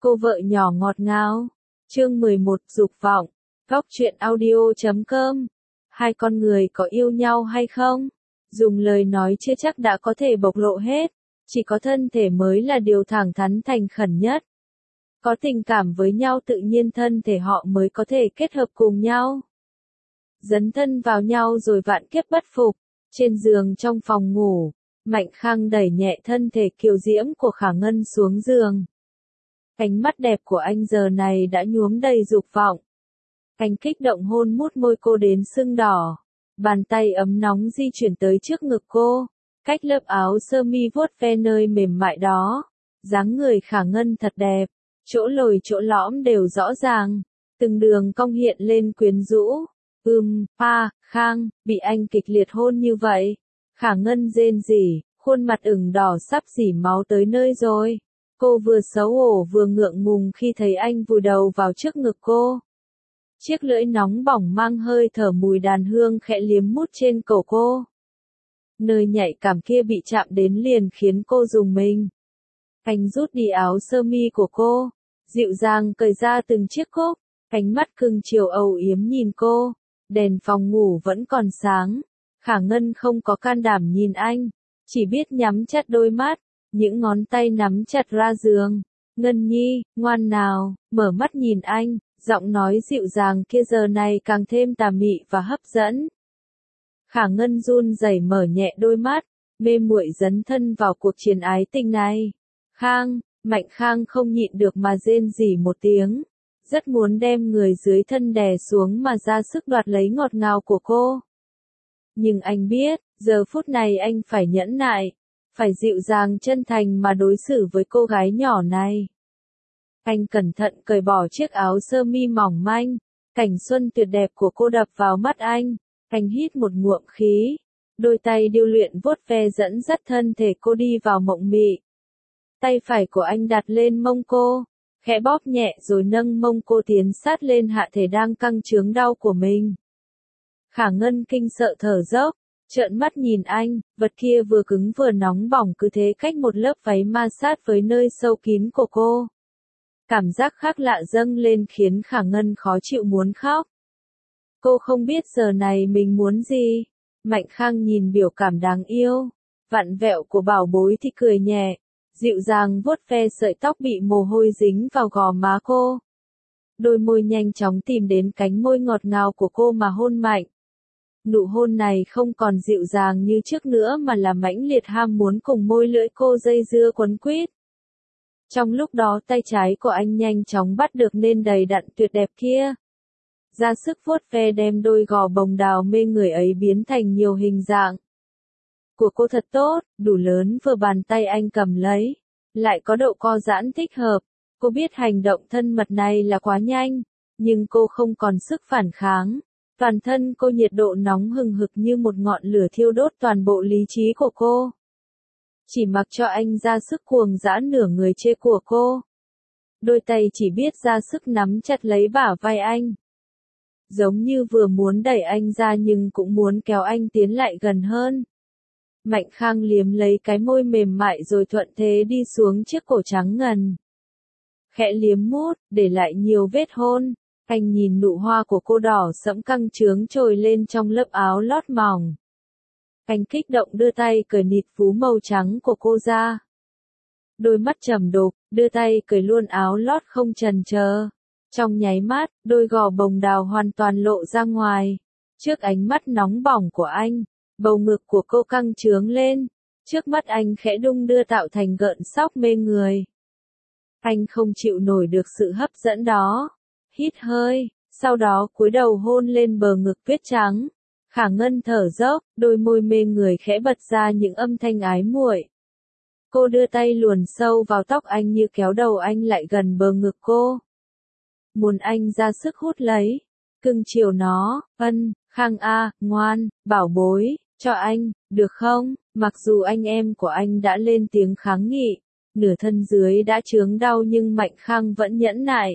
Cô vợ nhỏ ngọt ngào. Chương 11 Dục vọng. Góc truyện audio.com. Hai con người có yêu nhau hay không? Dùng lời nói chưa chắc đã có thể bộc lộ hết. Chỉ có thân thể mới là điều thẳng thắn thành khẩn nhất. Có tình cảm với nhau tự nhiên thân thể họ mới có thể kết hợp cùng nhau. Dấn thân vào nhau rồi vạn kiếp bất phục. Trên giường trong phòng ngủ, Mạnh Khang đẩy nhẹ thân thể kiều diễm của Khả Ngân xuống giường. Ánh mắt đẹp của anh giờ này đã nhuốm đầy dục vọng. Anh kích động hôn mút môi cô đến sưng đỏ. Bàn tay ấm nóng di chuyển tới trước ngực cô. Cách lớp áo sơ mi vuốt ve nơi mềm mại đó. Dáng người Khả Ngân thật đẹp. Chỗ lồi chỗ lõm đều rõ ràng. Từng đường cong hiện lên quyến rũ. Khang, bị anh kịch liệt hôn như vậy. Khả Ngân rên rỉ, khuôn mặt ửng đỏ sắp rỉ máu tới nơi rồi. Cô vừa xấu hổ vừa ngượng ngùng khi thấy anh vùi đầu vào trước ngực cô. Chiếc lưỡi nóng bỏng mang hơi thở mùi đàn hương khẽ liếm mút trên cổ cô. Nơi nhạy cảm kia bị chạm đến liền khiến cô rùng mình. Anh rút đi áo sơ mi của cô, dịu dàng cởi ra từng chiếc cúc, ánh mắt cưng chiều âu yếm nhìn cô. Đèn phòng ngủ vẫn còn sáng. Khả Ngân không có can đảm nhìn anh, chỉ biết nhắm chặt đôi mắt, những ngón tay nắm chặt ra giường. Ngân Nhi, ngoan nào, mở mắt nhìn anh, giọng nói dịu dàng kia giờ này càng thêm tà mị và hấp dẫn. Khả Ngân run rẩy mở nhẹ đôi mắt, mê muội dấn thân vào cuộc chiến ái tình này. Mạnh Khang không nhịn được mà rên rỉ một tiếng. Rất muốn đem người dưới thân đè xuống mà ra sức đoạt lấy ngọt ngào của cô. Nhưng anh biết, giờ phút này anh phải nhẫn nại, phải dịu dàng chân thành mà đối xử với cô gái nhỏ này. Anh cẩn thận cởi bỏ chiếc áo sơ mi mỏng manh, cảnh xuân tuyệt đẹp của cô đập vào mắt anh hít một ngụm khí, đôi tay điêu luyện vuốt ve dẫn dắt thân thể cô đi vào mộng mị. Tay phải của anh đặt lên mông cô, khẽ bóp nhẹ rồi nâng mông cô tiến sát lên hạ thể đang căng chướng đau của mình. Khả Ngân kinh sợ thở dốc, trợn mắt nhìn anh, vật kia vừa cứng vừa nóng bỏng cứ thế cách một lớp váy ma sát với nơi sâu kín của cô. Cảm giác khác lạ dâng lên khiến Khả Ngân khó chịu muốn khóc. Cô không biết giờ này mình muốn gì. Mạnh Khang nhìn biểu cảm đáng yêu, vặn vẹo của bảo bối thì cười nhẹ, dịu dàng vuốt ve sợi tóc bị mồ hôi dính vào gò má cô. Đôi môi nhanh chóng tìm đến cánh môi ngọt ngào của cô mà hôn mạnh. Nụ hôn này không còn dịu dàng như trước nữa mà là mãnh liệt ham muốn cùng môi lưỡi cô dây dưa quấn quýt. Trong lúc đó tay trái của anh nhanh chóng bắt được nên đầy đặn tuyệt đẹp kia. Ra sức vuốt ve đem đôi gò bồng đào mê người ấy biến thành nhiều hình dạng. Của cô thật tốt, đủ lớn vừa bàn tay anh cầm lấy, lại có độ co giãn thích hợp. Cô biết hành động thân mật này là quá nhanh, nhưng cô không còn sức phản kháng. Toàn thân cô nhiệt độ nóng hừng hực như một ngọn lửa thiêu đốt toàn bộ lý trí của cô. Chỉ mặc cho anh ra sức cuồng dã nửa người chê của cô. Đôi tay chỉ biết ra sức nắm chặt lấy bả vai anh. Giống như vừa muốn đẩy anh ra nhưng cũng muốn kéo anh tiến lại gần hơn. Mạnh Khang liếm lấy cái môi mềm mại rồi thuận thế đi xuống chiếc cổ trắng ngần. Khẽ liếm mút, để lại nhiều vết hôn. Anh nhìn nụ hoa của cô đỏ sẫm căng trướng trồi lên trong lớp áo lót mỏng. Anh kích động đưa tay cởi nịt vú màu trắng của cô ra. Đôi mắt trầm đục, đưa tay cởi luôn áo lót không chần chờ. Trong nháy mắt, đôi gò bồng đào hoàn toàn lộ ra ngoài. Trước ánh mắt nóng bỏng của anh, bầu ngực của cô căng trướng lên. Trước mắt anh khẽ đung đưa tạo thành gợn sóng mê người. Anh không chịu nổi được sự hấp dẫn đó. Hít hơi, sau đó cúi đầu hôn lên bờ ngực tuyết trắng. Khả Ngân thở dốc, đôi môi mê người khẽ bật ra những âm thanh ái muội. Cô đưa tay luồn sâu vào tóc anh như kéo đầu anh lại gần bờ ngực cô. Muốn anh ra sức hút lấy, cưng chiều nó. Khang a, ngoan, bảo bối, cho anh, được không? Mặc dù anh em của anh đã lên tiếng kháng nghị, nửa thân dưới đã chướng đau nhưng Mạnh Khang vẫn nhẫn nại.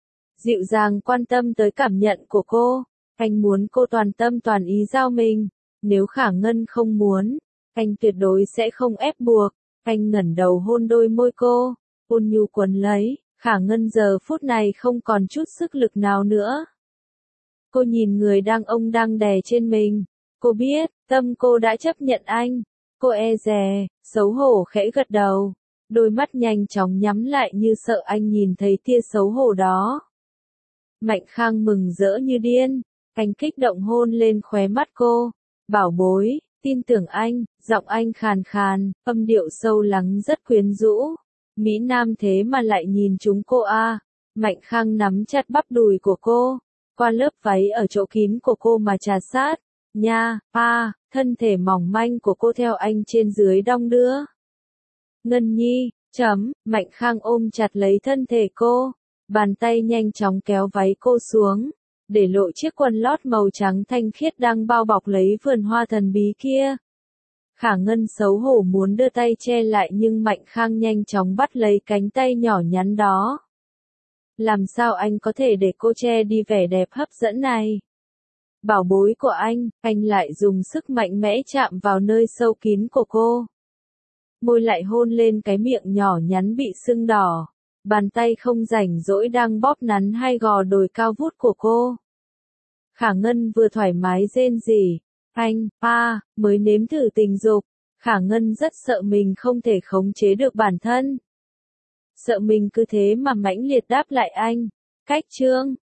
Dịu dàng quan tâm tới cảm nhận của cô. Anh muốn cô toàn tâm toàn ý giao mình. Nếu Khả Ngân không muốn, anh tuyệt đối sẽ không ép buộc. Anh ngẩng đầu hôn đôi môi cô, ôn nhu quấn lấy. Khả Ngân giờ phút này không còn chút sức lực nào nữa. Cô nhìn người đang đè trên mình. Cô biết, tâm cô đã chấp nhận anh. Cô e dè, xấu hổ khẽ gật đầu. Đôi mắt nhanh chóng nhắm lại như sợ anh nhìn thấy tia xấu hổ đó. Mạnh Khang mừng rỡ như điên. Anh kích động hôn lên khóe mắt cô. Bảo bối, tin tưởng anh, giọng anh khàn khàn, âm điệu sâu lắng rất quyến rũ. Mỹ Nam thế mà lại nhìn chúng cô à. Mạnh Khang nắm chặt bắp đùi của cô, qua lớp váy ở chỗ kín của cô mà trà sát. Nha, thân thể mỏng manh của cô theo anh trên dưới đong đưa. Ngân Nhi, Mạnh Khang ôm chặt lấy thân thể cô, bàn tay nhanh chóng kéo váy cô xuống, để lộ chiếc quần lót màu trắng thanh khiết đang bao bọc lấy vườn hoa thần bí kia. Khả Ngân xấu hổ muốn đưa tay che lại nhưng Mạnh Khang nhanh chóng bắt lấy cánh tay nhỏ nhắn đó. Làm sao anh có thể để cô che đi vẻ đẹp hấp dẫn này? Bảo bối của anh lại dùng sức mạnh mẽ chạm vào nơi sâu kín của cô. Môi lại hôn lên cái miệng nhỏ nhắn bị sưng đỏ. Bàn tay không rảnh rỗi đang bóp nắn hai gò đồi cao vút của cô. Khả Ngân vừa thoải mái rên rỉ. Mới nếm thử tình dục. Khả Ngân rất sợ mình không thể khống chế được bản thân. Sợ mình cứ thế mà mãnh liệt đáp lại anh. Cách chương